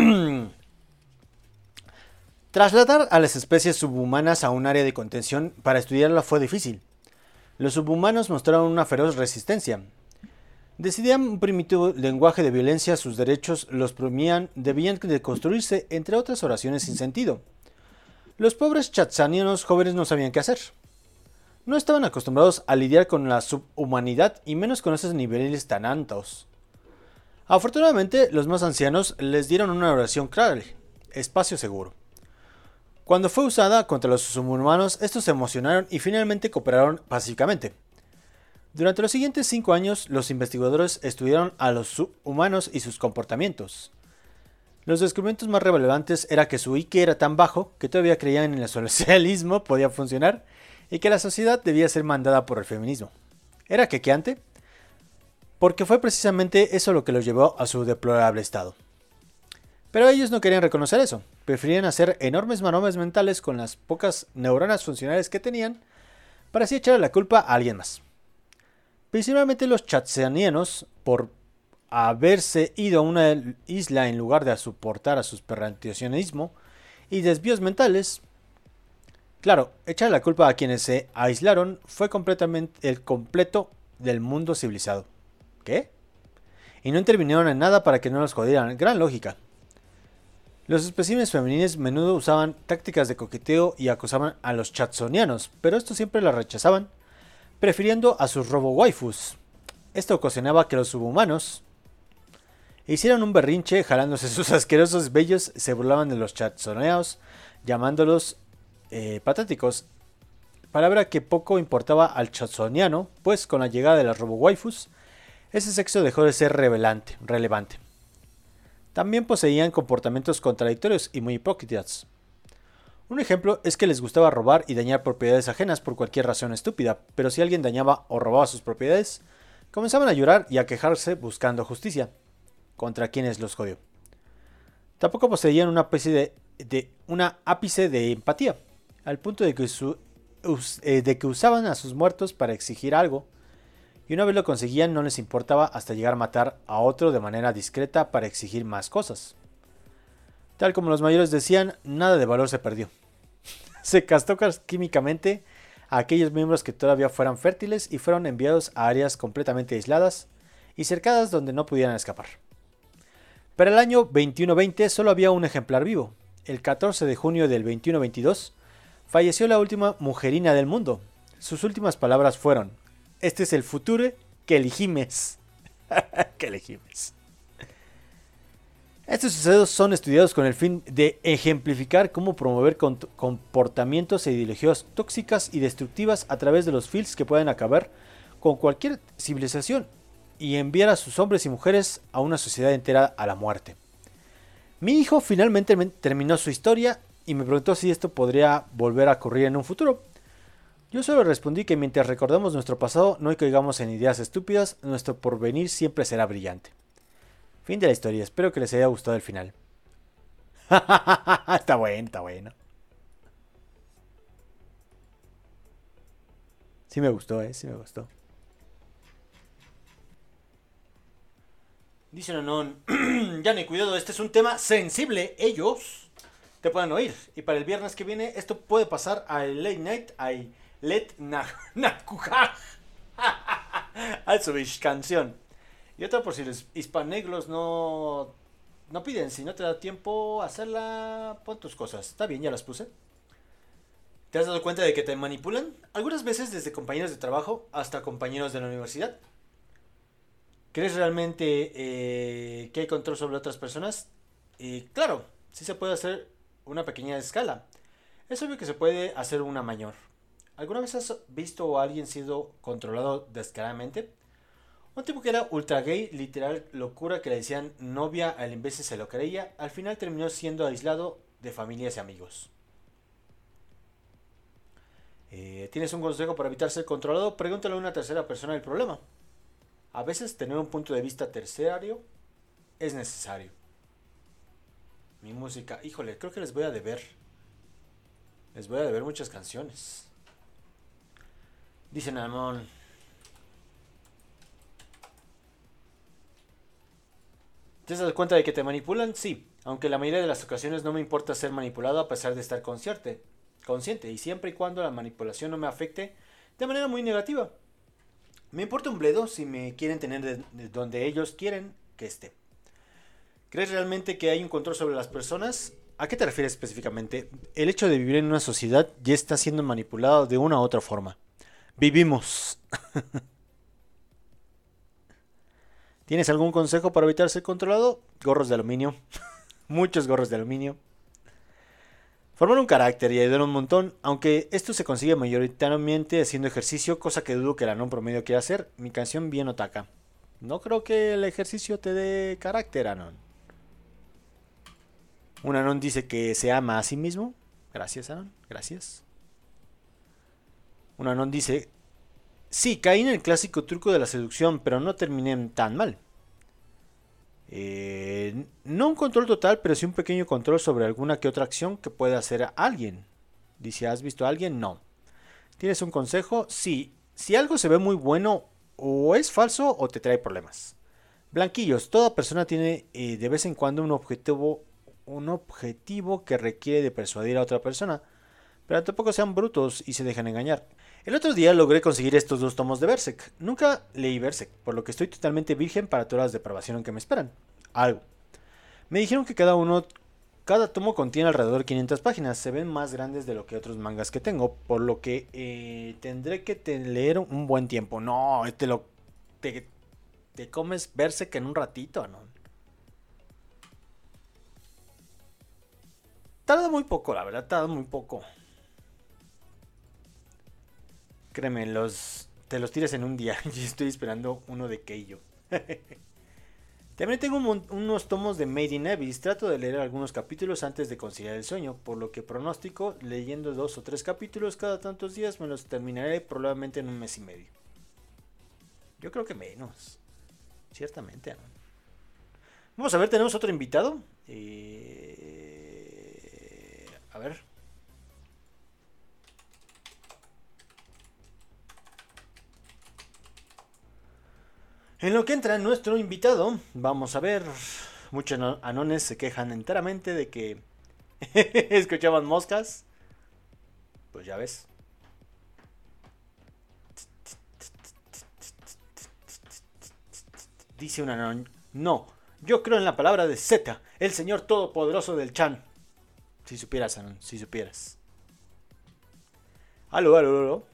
Trasladar a las especies subhumanas a un área de contención para estudiarla fue difícil. Los subhumanos mostraron una feroz resistencia. Decidían un primitivo lenguaje de violencia, sus derechos los premian, debían de construirse, entre otras oraciones sin sentido. Los pobres chatsanianos jóvenes no sabían qué hacer. No estaban acostumbrados a lidiar con la subhumanidad y menos con esos niveles tan altos. Afortunadamente, los más ancianos les dieron una oración clara: espacio seguro. Cuando fue usada contra los subhumanos, estos se emocionaron y finalmente cooperaron pacíficamente. Durante los siguientes cinco años, los investigadores estudiaron a los subhumanos y sus comportamientos. Los descubrimientos más relevantes era que su I Q era tan bajo que todavía creían en el socialismo podía funcionar y que la sociedad debía ser mandada por el feminismo. ¿Era quequeante? Porque fue precisamente eso lo que los llevó a su deplorable estado. Pero ellos no querían reconocer eso. Preferían hacer enormes maromas mentales con las pocas neuronas funcionales que tenían para así echarle la culpa a alguien más. Principalmente los chatsanianos, por haberse ido a una isla en lugar de soportar a su perversionismo y desvíos mentales. Claro, echar la culpa a quienes se aislaron fue completamente el completo del mundo civilizado. ¿Qué? Y no intervinieron en nada para que no los jodieran. Gran lógica. Los especímenes femeninos menudo usaban tácticas de coqueteo y acosaban a los chatsonianos, pero estos siempre las rechazaban, prefiriendo a sus robo-waifus. Esto ocasionaba que los subhumanos hicieran un berrinche jalándose sus asquerosos vellos, se burlaban de los chatsoneados, llamándolos eh, patéticos. Palabra que poco importaba al chatsoniano, pues con la llegada de las robo-waifus, ese sexo dejó de ser relevante. relevante. También poseían comportamientos contradictorios y muy hipócritas. Un ejemplo es que les gustaba robar y dañar propiedades ajenas por cualquier razón estúpida, pero si alguien dañaba o robaba sus propiedades, comenzaban a llorar y a quejarse buscando justicia contra quienes los jodió. Tampoco poseían una ápice de, de, una ápice de empatía, al punto de que, su, us, eh, de que usaban a sus muertos para exigir algo, y una vez lo conseguían no les importaba hasta llegar a matar a otro de manera discreta para exigir más cosas. Tal como los mayores decían, nada de valor se perdió. Se castró químicamente a aquellos miembros que todavía fueran fértiles y fueron enviados a áreas completamente aisladas y cercadas donde no pudieran escapar. Para el año veintiuno veinte solo había un ejemplar vivo. El catorce de junio del veintiuno veintidós falleció la última mujerina del mundo. Sus últimas palabras fueron: "Este es el futuro que elegimos". que elegimos. Estos sucesos son estudiados con el fin de ejemplificar cómo promover comportamientos e ideologías tóxicas y destructivas a través de los films que pueden acabar con cualquier civilización y enviar a sus hombres y mujeres a una sociedad entera a la muerte. Mi hijo finalmente terminó su historia y me preguntó si esto podría volver a ocurrir en un futuro. Yo solo respondí que mientras recordamos nuestro pasado no caigamos en ideas estúpidas, nuestro porvenir siempre será brillante. Fin de la historia, espero que les haya gustado el final. Está bueno, está bueno. Sí me gustó, eh, sí me gustó. Dicen Anon, Yanni, cuidado, este es un tema sensible. Ellos te pueden oír. Y para el viernes que viene, esto puede pasar al Late Night, al Let Nakujaj. Al Subish canción. Y otra por si los hispanegros no, no piden, si no te da tiempo hacerla, pon tus cosas. Está bien, ya las puse. ¿Te has dado cuenta de que te manipulan? Algunas veces desde compañeros de trabajo hasta compañeros de la universidad. ¿Crees realmente eh, que hay control sobre otras personas? Y claro, sí se puede hacer una pequeña escala. Es obvio que se puede hacer una mayor. ¿Alguna vez has visto a alguien siendo controlado descaradamente? Un tipo que era ultra gay, literal locura, que le decían novia, al imbécil se lo creía, al final terminó siendo aislado de familias y amigos. Eh, ¿Tienes un consejo para evitar ser controlado? Pregúntale a una tercera persona el problema. A veces tener un punto de vista terciario es necesario. Mi música, híjole, creo que les voy a deber. Les voy a deber muchas canciones. Dicen Amon. ¿Te has dado cuenta de que te manipulan? Sí, aunque la mayoría de las ocasiones no me importa ser manipulado a pesar de estar consciente, consciente y siempre y cuando la manipulación no me afecte de manera muy negativa. Me importa un bledo si me quieren tener de, de donde ellos quieren que esté. ¿Crees realmente que hay un control sobre las personas? ¿A qué te refieres específicamente? El hecho de vivir en una sociedad ya está siendo manipulado de una u otra forma. Vivimos. ¿Tienes algún consejo para evitar ser controlado? Gorros de aluminio. Muchos gorros de aluminio. Formar un carácter y ayudar un montón, aunque esto se consigue mayoritariamente haciendo ejercicio, cosa que dudo que el anón promedio quiera hacer. Mi canción bien otaka. No creo que el ejercicio te dé carácter, anón. Un anón dice que se ama a sí mismo. Gracias, anón. Gracias. Un anón dice: sí, caí en el clásico truco de la seducción, pero no terminé tan mal. Eh, no un control total, pero sí un pequeño control sobre alguna que otra acción que pueda hacer alguien. Dice, ¿has visto a alguien? No. ¿Tienes un consejo? Sí. Si algo se ve muy bueno, o es falso o te trae problemas. Blanquillos, toda persona tiene eh, de vez en cuando un objetivo, un objetivo que requiere de persuadir a otra persona, pero tampoco sean brutos y se dejan engañar. El otro día logré conseguir estos dos tomos de Berserk. Nunca leí Berserk, por lo que estoy totalmente virgen para todas las depravaciones que me esperan. Algo. Me dijeron que cada uno, cada tomo contiene alrededor de quinientas páginas. Se ven más grandes de lo que otros mangas que tengo, por lo que eh, tendré que te leer un buen tiempo. No, te lo te, te comes Berserk en un ratito, ¿no? Tarda muy poco, la verdad, tarda muy poco. Créeme, los, te los tiras en un día. Yo estoy esperando uno de Keijo. También tengo un, unos tomos de Made in Abyss. Trato de leer algunos capítulos antes de conciliar el sueño, por lo que pronostico, leyendo dos o tres capítulos cada tantos días, me los terminaré probablemente en un mes y medio. Yo creo que menos. Ciertamente, ¿no? Vamos a ver, tenemos otro invitado. Eh... A ver. En lo que entra nuestro invitado, vamos a ver. Muchos anones se quejan enteramente de que escuchaban moscas. Pues ya ves. Dice un anón. No, yo creo en la palabra de Zeta, el señor todopoderoso del Chan. Si supieras, anón, si supieras. Aló, aló, aló.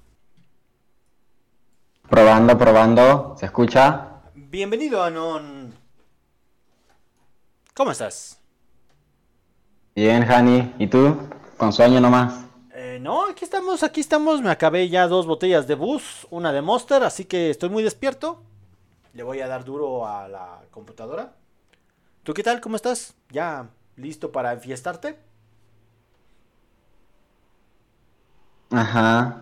Probando, probando, ¿se escucha? Bienvenido, Anon. ¿Cómo estás? Bien, Hani, ¿y tú? Con sueño nomás. Eh, no, aquí estamos, aquí estamos. Me acabé ya dos botellas de Boost, una de Monster, así que estoy muy despierto. Le voy a dar duro a la computadora. ¿Tú qué tal? ¿Cómo estás? ¿Ya listo para enfiestarte? Ajá.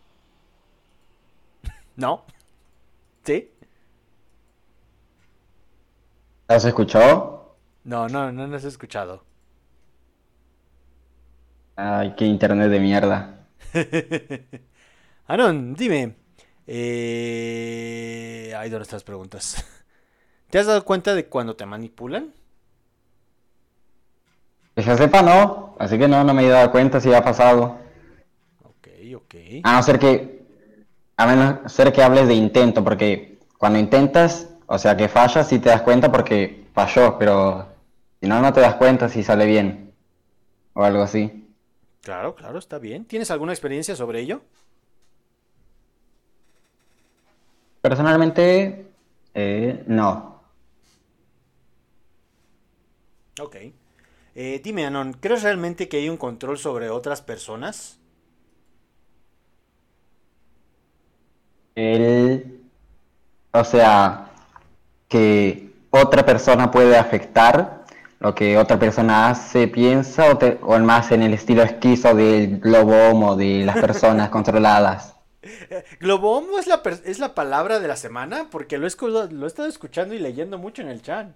¿No? ¿Sí? ¿Has escuchado? No, no, no nos has escuchado. Ay, qué internet de mierda. Anon, dime. Eh... Ay, ¿dónde están las preguntas? ¿Te has dado cuenta de cuando te manipulan? Que yo sepa, no. Así que no, no me he dado cuenta si ha pasado. Ok, ok. A no ser que... A menos ser que hables de intento, porque cuando intentas, o sea que fallas, sí te das cuenta porque falló, pero si no, no te das cuenta si sale bien. O algo así. Claro, claro, está bien. ¿Tienes alguna experiencia sobre ello? Personalmente, eh, no. Ok. Eh, dime, Anon, ¿crees realmente que hay un control sobre otras personas? El, o sea, que otra persona puede afectar lo que otra persona hace, piensa, o, te, o más en el estilo esquizo del globo homo, de las personas controladas. ¿Globo homo es la, es la palabra de la semana? Porque lo he, lo he estado escuchando y leyendo mucho en el chat.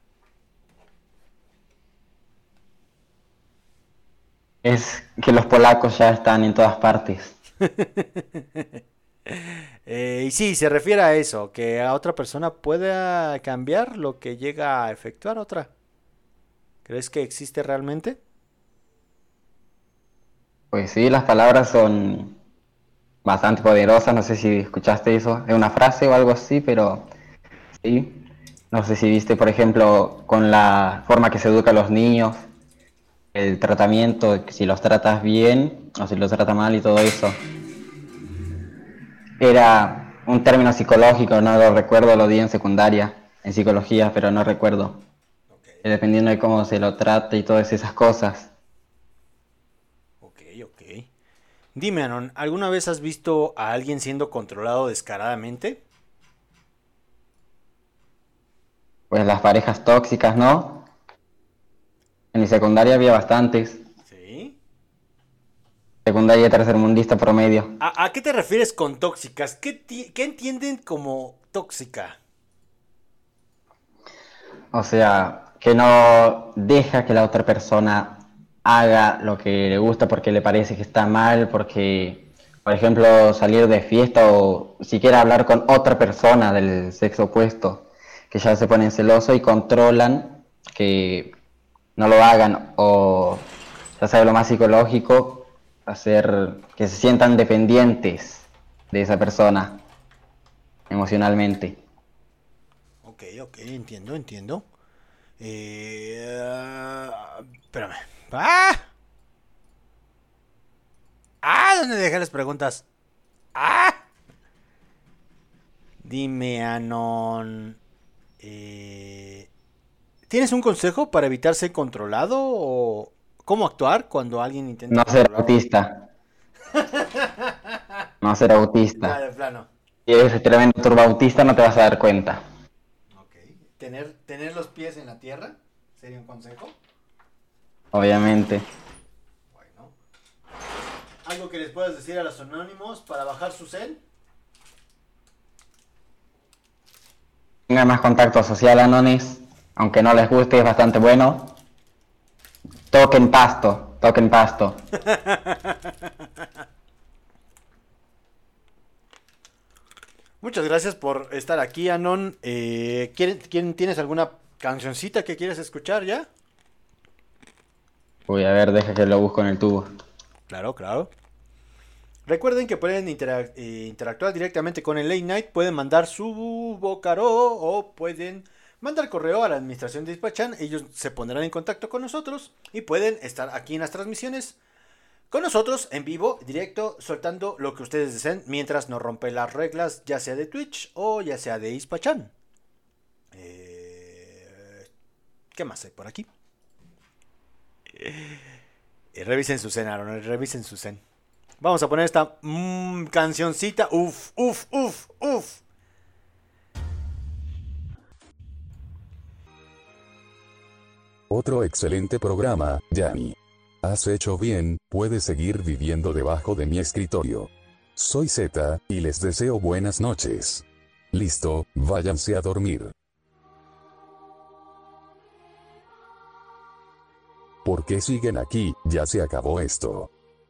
Es que los polacos ya están en todas partes. eh, y sí, se refiere a eso, que a otra persona pueda cambiar lo que llega a efectuar otra. ¿Crees que existe realmente? Pues sí, las palabras son bastante poderosas, no sé si escuchaste eso, es una frase o algo así, pero sí. No sé si viste, por ejemplo, con la forma que se educa a los niños, el tratamiento, si los tratas bien o si los tratas mal y todo eso. Era un término psicológico, no lo recuerdo, lo di en secundaria, en psicología, pero no recuerdo. Okay. Dependiendo de cómo se lo trate y todas esas cosas. Ok, ok. Dime, Anon, ¿alguna vez has visto a alguien siendo controlado descaradamente? Pues las parejas tóxicas, ¿no? En mi secundaria había bastantes. ¿Sí? Secundaria tercermundista promedio. ¿A, a qué te refieres con tóxicas? ¿Qué, ¿Qué entienden como tóxica? O sea, que no deja que la otra persona haga lo que le gusta porque le parece que está mal, porque, por ejemplo, salir de fiesta o siquiera hablar con otra persona del sexo opuesto, que ya se ponen celosos y controlan que no lo hagan, o ya sea lo más psicológico, hacer que se sientan dependientes de esa persona emocionalmente. Ok, ok, entiendo, entiendo. Eh, uh, espérame. ¡Ah! ¡Ah! ¿Dónde dejé las preguntas? ¡Ah! Dime, Anon. Eh, ¿Tienes un consejo para evitar ser controlado o cómo actuar cuando alguien intenta No ser controlar? autista. No ser autista. Ya, de plano. Si eres tremendo turbautista no te vas a dar cuenta. Ok. ¿Tener, ¿Tener los pies en la tierra sería un consejo? Obviamente. Bueno. ¿Algo que les puedas decir a los anónimos para bajar su cel? Tengan más contacto social, anones. Aunque no les guste, es bastante bueno. Toquen pasto, toquen pasto. Muchas gracias por estar aquí, Anon. Eh, ¿quieren, quieren- ¿Tienes alguna cancioncita que quieres escuchar ya? Uy, a ver, deja que lo busco en el tubo. Claro, claro. Recuerden que pueden interac- eh, interactuar directamente con el Late Night. Pueden mandar su Vocaro o pueden mandar correo a la administración de Dispachan. Ellos se pondrán en contacto con nosotros y pueden estar aquí en las transmisiones con nosotros en vivo, directo, soltando lo que ustedes deseen mientras no rompe las reglas, ya sea de Twitch o ya sea de Dispachan. Eh, ¿Qué más hay por aquí? Eh, revisen su cen, Aaron, revisen su cen. Vamos a poner esta mmm, cancioncita. Uf, uf, uf, uf. Otro excelente programa, Yanni. Has hecho bien, puedes seguir viviendo debajo de mi escritorio. Soy Z, y les deseo buenas noches. Listo, váyanse a dormir. ¿Por qué siguen aquí? Ya se acabó esto.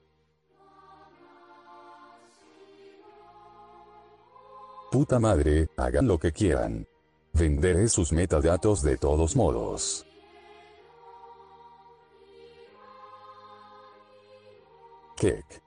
Puta madre, hagan lo que quieran. Venderé sus metadatos de todos modos. Kek.